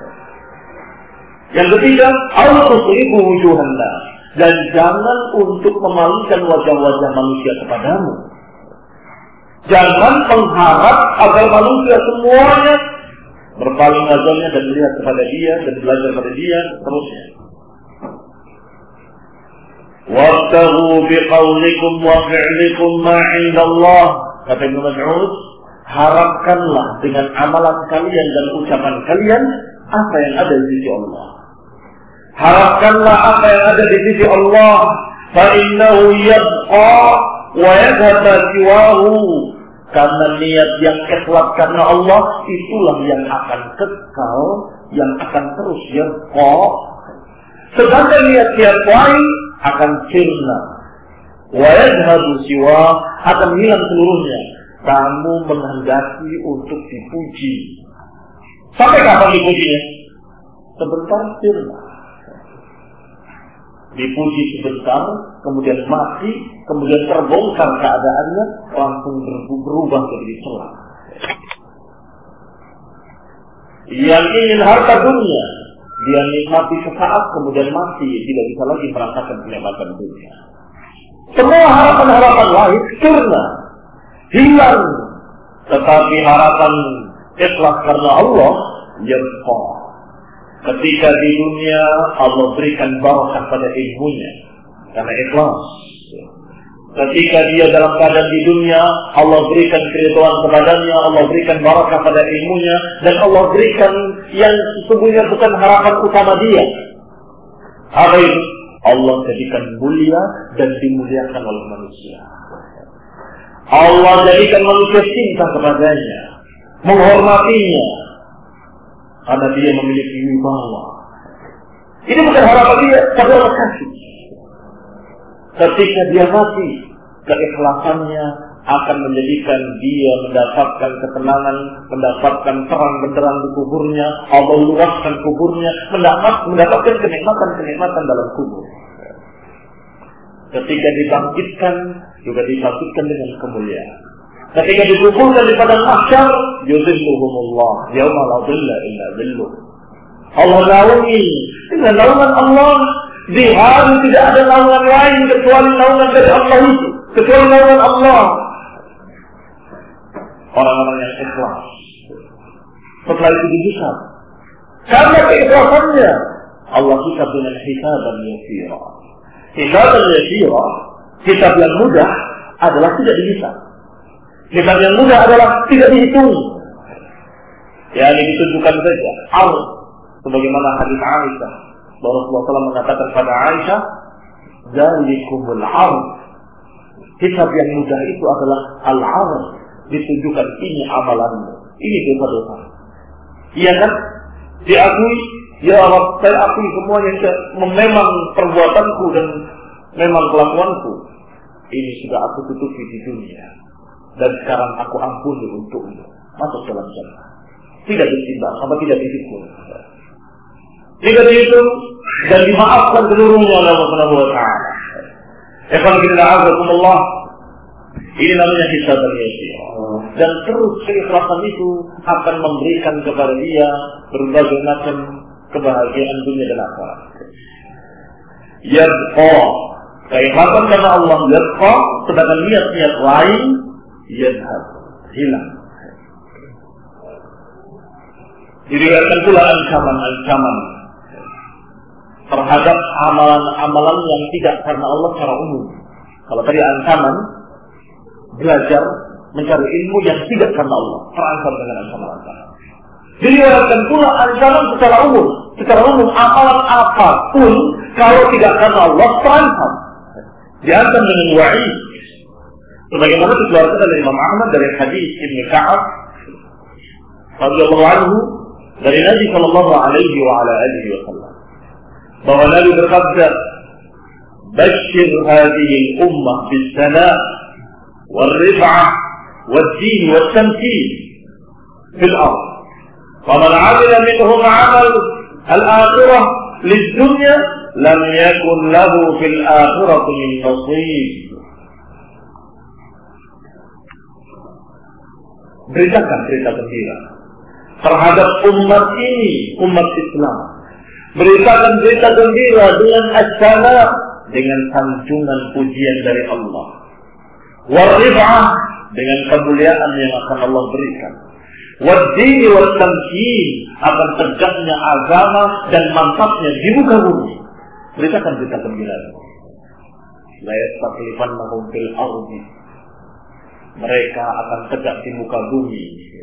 Yang ketiga, au tusrifu wujuhan nas. Dan jangan untuk memalingkan wajah-wajah manusia kepadamu. Jangan mengharap agar manusia semuanya berpaling wajahnya dan melihat kepada dia dan belajar kepada dia terusnya. Wabtaghu biqaulikum wa fi'likum ma 'inda Allah. Kata Ibnu Mas'ud, harapkanlah dengan amalan kalian dan ucapan kalian apa yang ada di sisi Allah. Harapkanlah apa yang ada di sisi Allah. Fa innahu yabqa wa yadhhabu siwahu. Karena niat yang ikhlas karena Allah itulah yang akan kekal, yang akan terus yabqa. Sedangkan niat-niat lain akan sirna. Wa yadhhabu siwa, akan hilang seluruhnya. Kamu menghendaki untuk dipuji. Sampai kapan dipujinya? Sebentar sirna. Dipuji sebentar, kemudian mati, kemudian terbongkar keadaannya, langsung berubah jadi celaka. Yang ingin harta dunia, dia nikmati sesaat, kemudian mati, tidak bisa lagi merasakan kenikmatan dunia. Semua harapan-harapan lain sirna, hilang, tetapi harapan ikhlas karena Allah yabqa. Ketika di dunia Allah berikan barakah pada ilmunya karena ikhlas. Ketika dia dalam keadaan di dunia Allah berikan keridhaan kepadanya, Allah berikan barakah pada ilmunya, dan Allah berikan yang sesungguhnya bukan harapan utama dia. Apa itu? Allah jadikan mulia dan dimuliakan oleh manusia. Allah jadikan manusia cinta kepadanya, menghormatinya, karena dia memiliki wibawa. Ini bukan harapan dia, tapi Allah kasih. Ketika dia mati, keikhlasannya akan menjadikan dia mendapatkan ketenangan, mendapatkan terang benderang di kuburnya. Allah luaskan kuburnya, mendapat, mendapatkan kenikmatan-kenikmatan dalam kubur. Ketika dibangkitkan, juga dibangkitkan dengan kemuliaan. Ketika dikumpulkan di padang mahsyar, yuzilluhumullah yauma la dhilla illa dhilluh. Allah naungi dengan naungan Allah. Di hari tidak ada naungan lain kecuali naungan dari Allah itu, kecuali naungan Allah. Orang-orang yang ikhlas. Setelah itu dihisab. Karena keikhlasannya, Allah hisab dengan hisaban yasira. Hisaban yasira, hisab yang mudah adalah tidak dihisab. Hisab yang mudah adalah tidak dihitung. Ya, ini ditunjukkan saja. Al, sebagaimana hadis Aisyah, bahwa Rasulullah shallallahu alaihi wasallam mengatakan pada Aisyah, "Dzalikumul 'ard." Hisab yang mudah itu adalah al-'ard, ditunjukkan ini amalanmu, ini dosa-dosa. Iya kan? Diakui, ya Allah, saya akui semuanya, memang perbuatanku dan memang kelakuanku. Ini sudah aku tutupi di dunia. Dan sekarang aku ampuni untukmu. Masuk dalam jannah. Tidak ditimbang, apa tidak dihitung. Tidak dihitung dan dimaafkan seluruhnya oleh Allah Subhanahu wa taala. Ikhwan fillah, azakumullah. Ini namanya hisabul yasir. Dan terus keikhlasan itu akan memberikan kepada dia berbagai macam kebahagiaan dunia dan akhirat. Yadqa, keikhlasan karena Allah yadqa, sedangkan niat-niat lain yadhab, hilang. Diriwayatkan pula ancaman-ancaman terhadap amalan-amalan yang tidak karena Allah secara umum. Kalau tadi ancaman belajar mencari ilmu yang tidak karena Allah, terancam dengan ancaman-ancaman. Diriwayatkan pula ancaman secara umum. Secara umum amalan apapun kalau tidak karena Allah terancam. Diancam dengan wa'id. Sebagaimana dikeluarkan oleh Imam Ahmad dari hadis Ibnu Ka'ab radhiyallahu anhu dari Nabi sallallahu alaihi wa ala alihi wasallam, bahwa Nabi berkata, "Bashir hadhihi al-ummah bis-salam wal-rif'ah wad-din wat-tamkin fil ardh. Faman 'amila minhum 'amal al-akhirah lid-dunya lam yakun lahu fil akhirati min nasib." Beritakan berita gembira terhadap umat ini, umat Islam. Beritakan berita gembira dengan as-salam, dengan sanjungan pujian dari Allah. War-rif'ah, dengan kemuliaan yang akan Allah berikan. Wad-din wat-tamkin, akan tegaknya agama dan mantapnya di muka bumi. Beritakan berita gembira. La yastaklifannahum fil ardi, mereka akan tegak di muka bumi.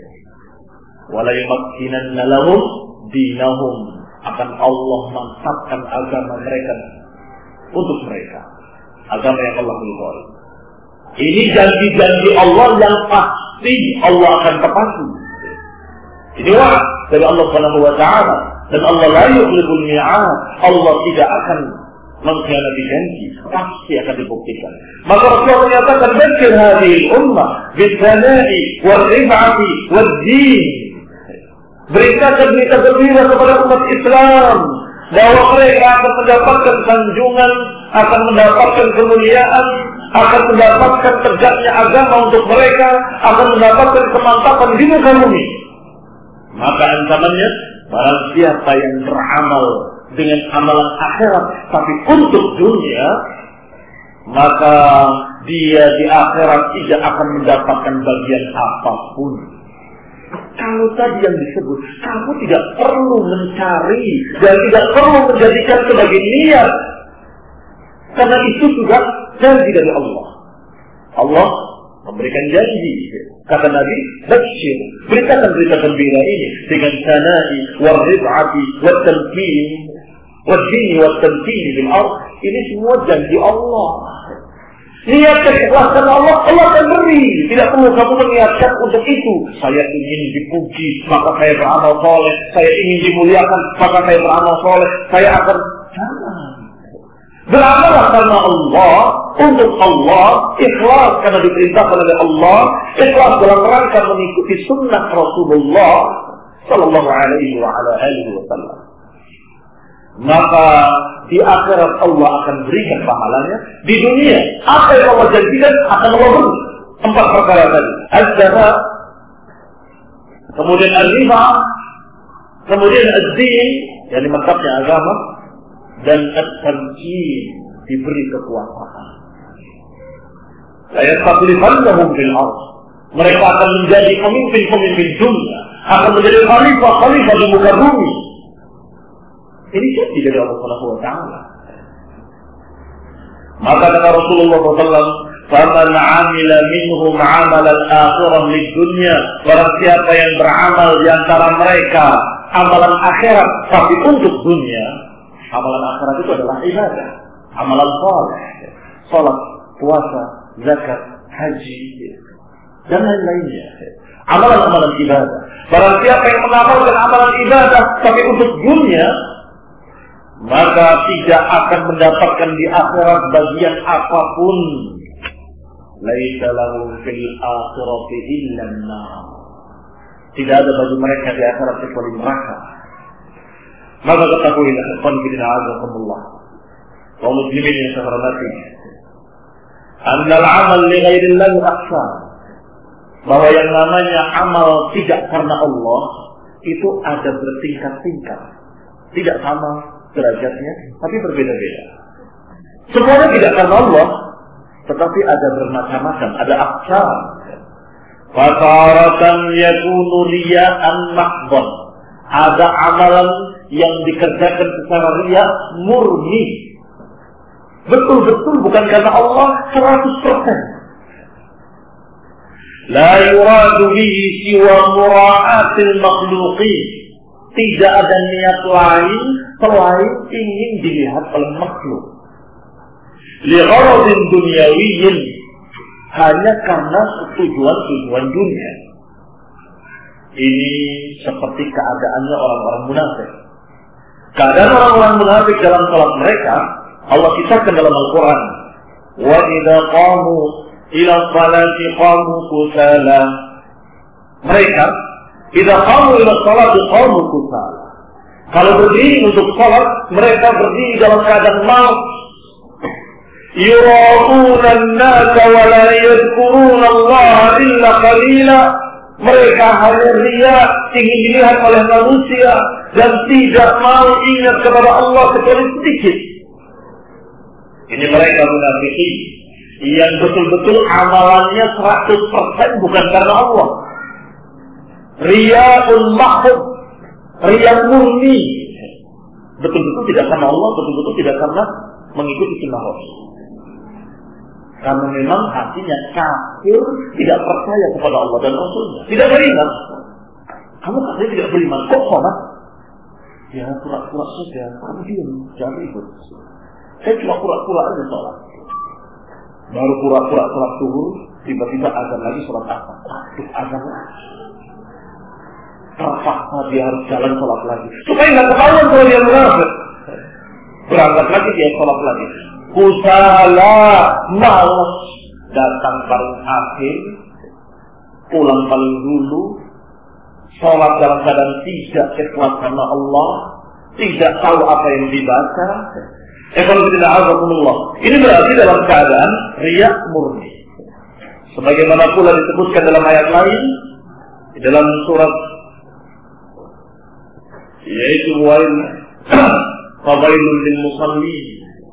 Wala yumakkinanna lahum dinahum, akan Allah mantapkan agama mereka untuk mereka, agama yang Allah ridhoi. Ini janji-janji Allah yang pasti Allah akan tepati. Ini wa'ad dari Allah Subhanahu wa taala, dan Allah la yukhliful mi'ad. Allah tidak akan mengkhianati janji, pasti akan dibuktikan. Maka Rasulullah menyatakan, "Bashir hadhihi ummah bis-sana'i wal-rif'ati wad-din." Beritakan berita gembira kepada umat Islam bahwa mereka akan mendapatkan sanjungan, akan mendapatkan kemuliaan, akan mendapatkan tegaknya agama untuk mereka, akan mendapatkan kemantapan di muka bumi. Maka ancamannya, barang siapa yang beramal dengan amalan akhirat tapi untuk dunia, maka dia di akhirat tidak akan mendapatkan bagian apapun. Kalau tadi yang disebut, kamu tidak perlu mencari dan tidak perlu menjadikan sebagai niat, karena itu sudah janji dari Allah. Allah memberikan janji. Kata Nabi, "Bashir, beritakan berita gembira ini dengan sana'i war-rif'ati wat-tamkin wad-din wat-tamkin bil ardh." Ini semua janji Allah. Niatkan ikhlas karena Allah, Allah akan beri. Tidak perlu kamu meniatkan untuk itu. Saya ingin dipuji, maka saya beramal soleh. Saya ingin dimuliakan, maka saya beramal soleh. Saya akan jangan. Beramallah karena Allah, untuk Allah, ikhlas karena diperintahkan oleh Allah, ikhlas dalam rangka mengikuti sunnah Rasulullah sallallahu alaihi wa ala alihi wasallam. Maka di akhirat Allah akan berikan pahalanya. Di dunia, apa yang Allah janjikan akan Allah beri. Empat perkara tadi. Az-zahab, kemudian al-rifa'ah, kemudian az-din, yang mantapnya agama, dan at-tamkin, diberi kekuasaan. La yastaklifannahum fil ardh, mereka akan menjadi pemimpin-pemimpin dunia, akan menjadi khalifah-khalifah di muka bumi. Ini janji dari Allah Subhanahu wa taala. Maka kata Rasulullah sallallahu alaihi wasallam, "Faman 'amila minhum 'amal al-akhirah lid-dunya," barang siapa yang beramal di antara mereka amalan akhirat tapi untuk dunia. Amalan akhirat itu adalah ibadah, amalan saleh, salat, puasa, zakat, haji, dan lain-lainnya. Amalan-amalan ibadah. Barang siapa yang mengamalkan amalan ibadah tapi untuk dunia, maka tidak akan mendapatkan di akhirat bagian apapun. Laisa lahum fil akhirati illa an-nar. Tidak ada bagi mereka di akhirat kecuali neraka. Maka ketahuilah, ikhwan fillah azakumullah, kaum muslimin yang saya hormati, Annal amal li ghairillahi aqsam. Bahwa yang namanya amal tidak karena Allah itu ada bertingkat-tingkat. Tidak sama derajatnya, tapi berbeda-beda. Semuanya tidak karena Allah, tetapi ada bermacam-macam, ada aqsam. Fataratan yakunu riya'an mahdhan. Ada amalan yang dikerjakan secara riya murni. Betul-betul bukan karena Allah seratus persen. La yuradu bihi siwa mura'atil makhluqin. Tidak ada niat lain selain ingin dilihat oleh makhluk. Li gharadin dunyawiyyin, hanya karena tujuan-tujuan dunia. Ini seperti keadaannya orang-orang munafik. Keadaan orang-orang munafik dalam salat mereka Allah kisahkan dalam Al-Quran. Wa idza qamu ila sholati qamu kusala. Mereka idza qamu ila sholati qamu kusala. Kalau berdiri untuk salat, mereka berdiri dalam keadaan malas. Yura'una an-nasa wa la yadhkuruna Allah illa qalila. Mereka hanya riya, ingin dilihat oleh manusia dan tidak mau ingat kepada Allah kecuali sedikit. Ini mereka munafikin yang betul-betul amalannya seratus persen bukan karena Allah. Riya'un mahd, riya murni. Betul-betul tidak karena Allah, betul-betul tidak karena mengikuti sunnah Rasul. Karena memang hatinya kafir, tidak percaya kepada Allah dan Rasulnya, tidak beriman. Kamu katanya tidak beriman, kok sholat? Ya pura-pura saja, kamu diam, jangan ikut. Saya cuma pura-pura aja sholat. Baru pura-pura sholat zuhur, tiba-tiba azan lagi sholat apa? Aduh, azan lagi. Terpaksa dia harus jalan sholat lagi. Supaya nggak ketahuan kalau dia munafik. Berangkat lagi dia sholat lagi. Kusala, malas, datang paling akhir, pulang paling dulu, sholat dalam keadaan tidak ikhlas karena Allah, tidak tahu apa yang dibaca. Ini berarti dalam keadaan riya murni. Sebagaimana pula disebutkan dalam ayat lain, di dalam surat yaitu wail fawailul lil musallin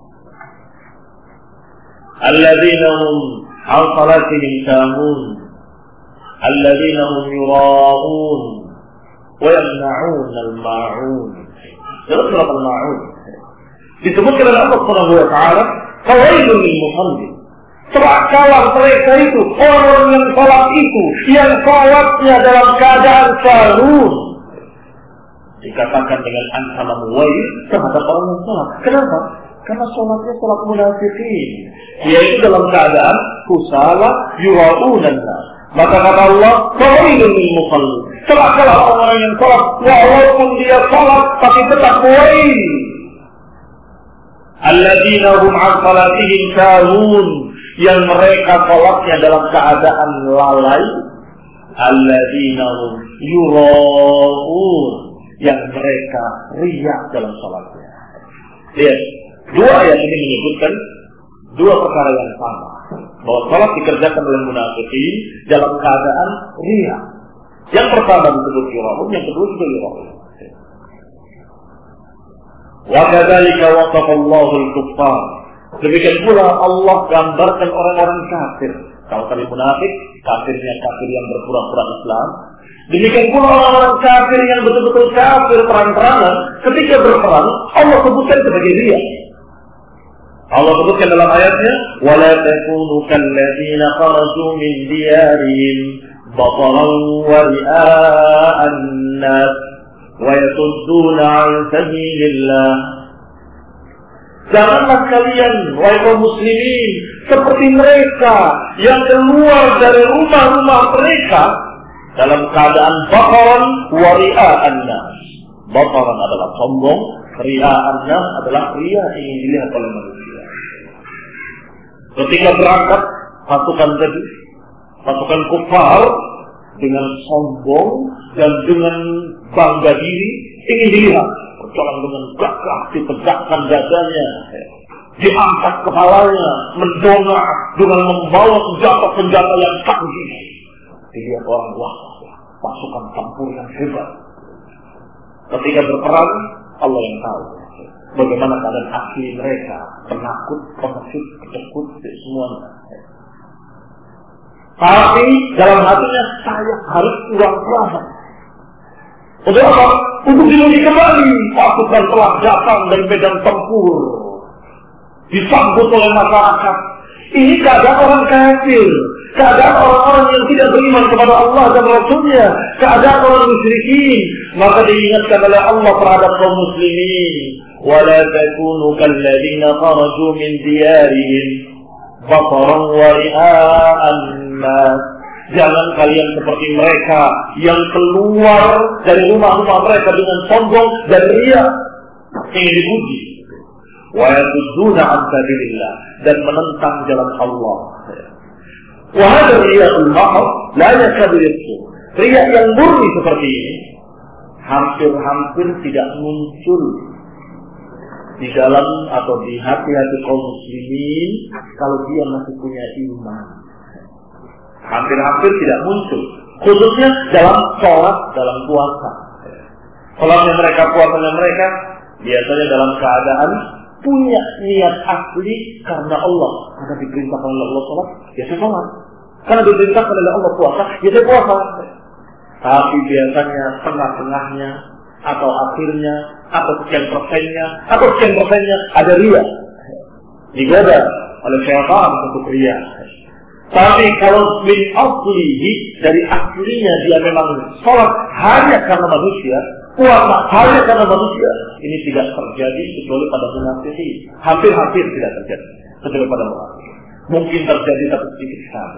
alladzina hum an salatihim sahun alladzina hum yura'un wa yamna'un al-ma'un. Dalam surat al-ma'un disebutkan oleh Allah Subhanahu wa taala, fawailul lil musallin. Celakalah mereka itu, orang yang salat itu, yang salatnya dalam keadaan sahun. Dikatakan dengan ancaman wail terhadap orang yang salat. Kenapa? Karena salatnya salat munafikin, yaitu dalam keadaan kusala yura'unan nas. Maka kata Allah, fawailul lil musallin. Celakalah orang yang salat, walaupun dia salat tapi tetap wail. Alladzina hum 'an salatihim sahun, yang mereka salatnya dalam keadaan lalai. Alladzina hum yura'un, yang mereka riya dalam salatnya. Lihat, dua ayat ini menyebutkan dua perkara yang sama, bahwa salat dikerjakan oleh munafikin dalam keadaan riya. Yang pertama disebut yura'un, yang kedua juga yura'un. Wa kadzalika waqafa Allahu al-kuffar. Demikian pula Allah gambarkan orang-orang kafir. Kalau kali munafik, kafirnya kafir yang berpura-pura Islam. Demikian pula orang-orang kafir yang betul-betul kafir terang-terangan, ketika berperang Allah sebutkan sebagai riya. Allah sebutkan dalam ayatnya, wala takunu kalladzina kharaju min diyarihim bataran wa ria'an nas wa yasudduna 'an sabilillah. Janganlah kalian, wahai kaum muslimin, seperti mereka yang keluar dari rumah-rumah mereka dalam keadaan bataran wa ria'an nas. Bataran adalah sombong, ria'an nas adalah riya, ingin dilihat oleh manusia. Ketika berangkat pasukan tadi, pasukan kufar dengan sombong dan dengan bangga diri ingin dilihat, berjalan dengan gagah, ditegakkan dadanya. diangkat kepalanya, mendongak dengan membawa senjata-senjata yang canggih. Dilihat orang, wah, pasukan tempur yang hebat. Ketika berperang, Allah yang tahu bagaimana keadaan asli mereka, penakut, pengecut, penakut, semuanya. Tapi dalam hatinya, saya harus kurang perasaan. Untuk apa? Untuk diuji kembali. Pasukan telah datang dari medan tempur, disambut oleh masyarakat. Ini keadaan orang kafir, keadaan orang-orang yang tidak beriman kepada Allah dan Rasulnya, keadaan orang musyrikin. Maka diingatkan oleh Allah terhadap kaum muslimin, wala takunu kalladzina kharaju min diyarihim bataran wa ria'an nas. Jangan kalian seperti mereka yang keluar dari rumah-rumah mereka dengan sombong dan riya, ingin dipuji. Wa yasudduna an sabilillah, dan menentang jalan Allah. Wa hadha riya'ul mahd la yakadu yasur. Riya yang murni seperti ini hampir-hampir tidak muncul di dalam atau di hati-hati kaum muslimin kalau dia masih punya iman. Hampir-hampir tidak muncul, khususnya dalam sholat, dalam puasa. Sholatnya mereka, puasanya mereka biasanya dalam keadaan punya niat asli karena Allah. Karena diperintahkan oleh Allah sholat, ya saya sholat. Karena diperintahkan oleh Allah puasa, ya saya puasa. Tapi biasanya tengah-tengahnya, atau akhirnya, atau sekian persennya, atau sekian persennya ada riya. Digoda oleh syaitan untuk riya. Tapi kalau min aslihi, dari aslinya dia memang sholat hanya karena manusia, puasa hanya karena manusia, ini tidak terjadi kecuali pada munafikin. Hampir-hampir tidak terjadi kecuali pada munafikin. Mungkin terjadi tapi sedikit sekali.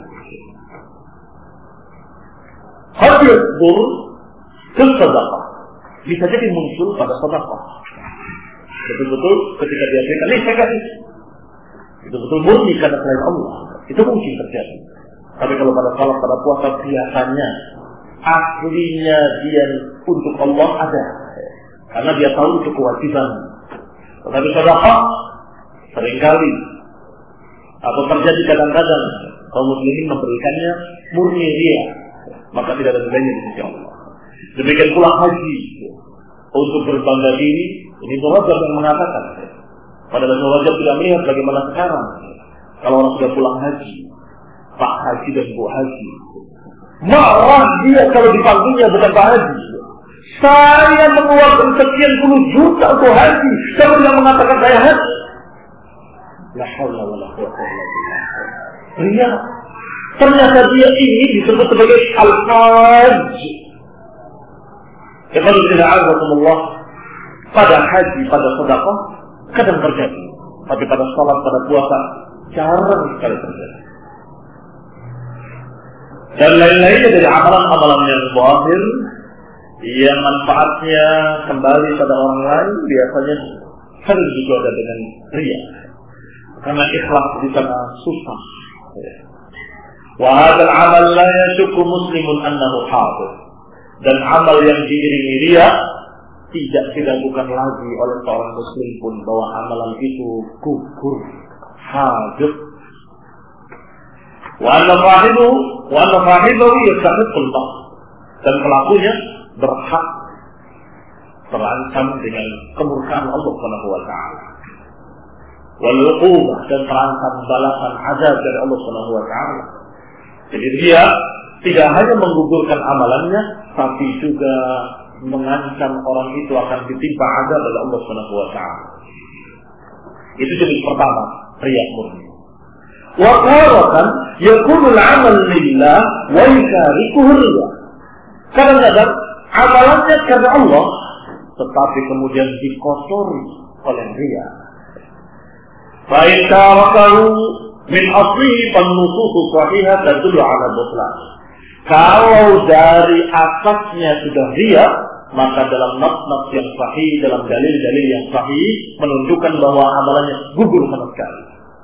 Hadir bur ke sedekah bisa jadi muncul pada sedekah. Betul-betul ketika dia berikan, ini saya kasih. Betul-betul murni karena selain Allah. Itu mungkin terjadi. Tapi kalau pada salat, pada puasa, biasanya aslinya dia untuk Allah ada, karena dia tahu itu kewajiban. Tetapi sedekah seringkali atau terjadi kadang-kadang kaum muslimin memberikannya murni dia, maka tidak ada nilainya di sisi Allah. Demikian pula haji untuk berbangga diri. Ini Rajab yang mengatakan, pada bulan Rajab tidak melihat bagaimana sekarang. Kalau orang sudah pulang haji, Pak Haji dan Bu Haji, marah dia kalau dipanggilnya bukan Pak Haji. Saya mengeluarkan sekian puluh juta untuk haji, kamu tidak mengatakan saya haji. La haula wala quwwata illa billah. Ria. Ternyata dia ini disebut sebagai al-hajj. Kalau tidak Allah, pada haji, pada sedekah kadang terjadi, tapi pada salat, pada puasa jarang sekali terjadi. Dan lain-lainnya dari amalan-amalan yang zahir yang manfaatnya kembali pada orang lain biasanya sering digoda dengan riya, karena ikhlas di sana susah. Wa hadzal amal la yashku muslimun annahu hadir. Dan amal yang diiringi riya tidak dilakukan lagi oleh seorang muslim pun bahwa amalan itu gugur, hadir. Wa anna fahimu wa anna fahimu yastahiqul maut, dan pelakunya berhak terancam dengan kemurkaan Allah Subhanahu wa taala. Wal uqubah, dan terancam balasan azab dari Allah Subhanahu wa taala. Jadi dia tidak hanya menggugurkan amalannya, tapi juga mengancam orang itu akan ditimpa azab oleh Allah Subhanahu wa taala. Itu jenis pertama, riya murni. Wa qaratan yakunu al-amal lillah wa yusharikuhu riya. Kadang-kadang amalannya karena Allah, tetapi kemudian dikotori oleh riya. Fa in tarakahu min aslihi fan-nusus sahihah tadullu 'ala butlan. Kalau dari asasnya sudah riya, maka dalam nas-nas yang sahih, dalam dalil-dalil yang sahih menunjukkan bahwa amalannya gugur sama sekali.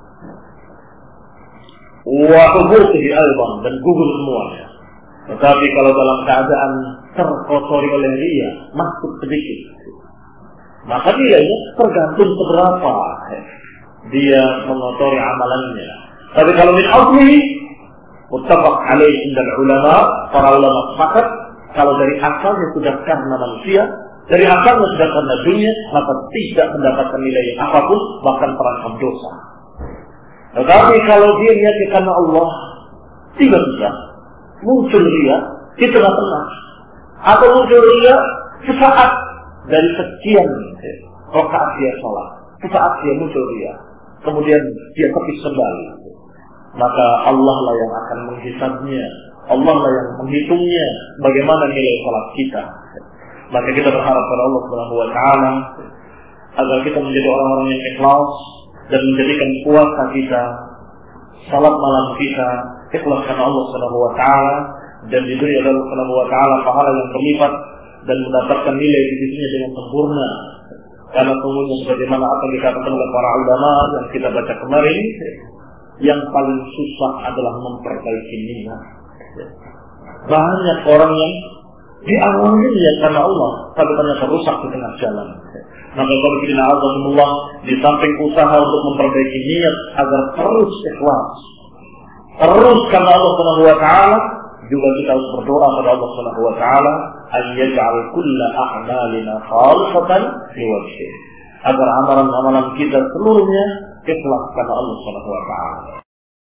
Wa hubutihi aidan, dan gugur semuanya. Tetapi kalau dalam keadaan terkotori oleh riya, masuk sedikit, maka nilainya tergantung seberapa. dia mengotori amalannya. Tapi kalau min aslihi, muttafaq alaih indal ulama, para ulama sepakat, kalau dari asalnya sudah karena manusia, dari asalnya sudah karena dunia, maka tidak mendapatkan nilai apapun, bahkan terancam dosa. Tetapi kalau dia niatnya karena Allah, tiba-tiba muncul ria di tengah-tengah, atau muncul ria sesaat dari sekian rakaat dia sholat, sesaat dia muncul ria, kemudian dia tepis kembali, maka Allah lah yang akan menghisabnya, Allah lah yang menghitungnya bagaimana nilai sholat kita. Maka kita berharap pada Allah Subhanahu wa taala agar kita menjadi orang-orang yang ikhlas dan menjadikan puasa kita, salat malam kita ikhlas karena Allah Subhanahu wa taala, dan diberi oleh Allah Subhanahu wa taala pahala yang berlipat dan mendapatkan nilai di sisinya dengan sempurna. Karena sungguhnya sebagaimana apa yang dikatakan oleh para ulama yang kita baca kemarin, yang paling susah adalah memperbaiki niat. Banyak orang yang di awalnya niat karena Allah, tapi ternyata rusak di tengah jalan. Maka kalau kita azamullah, di samping usaha untuk memperbaiki niat agar terus ikhlas, terus karena Allah Subhanahu wa taala, juga kita harus berdoa pada Allah Subhanahu wa taala an yaj'al kulla a'malina khalisatan liwajhihi, agar amalan-amalan kita seluruhnya ikhlas karena Allah Subhanahu wa taala.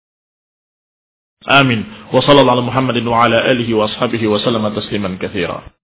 Amin. Wa sallallahu ala Muhammadin wa ala alihi wa ashabihi wa sallama tasliman katsira.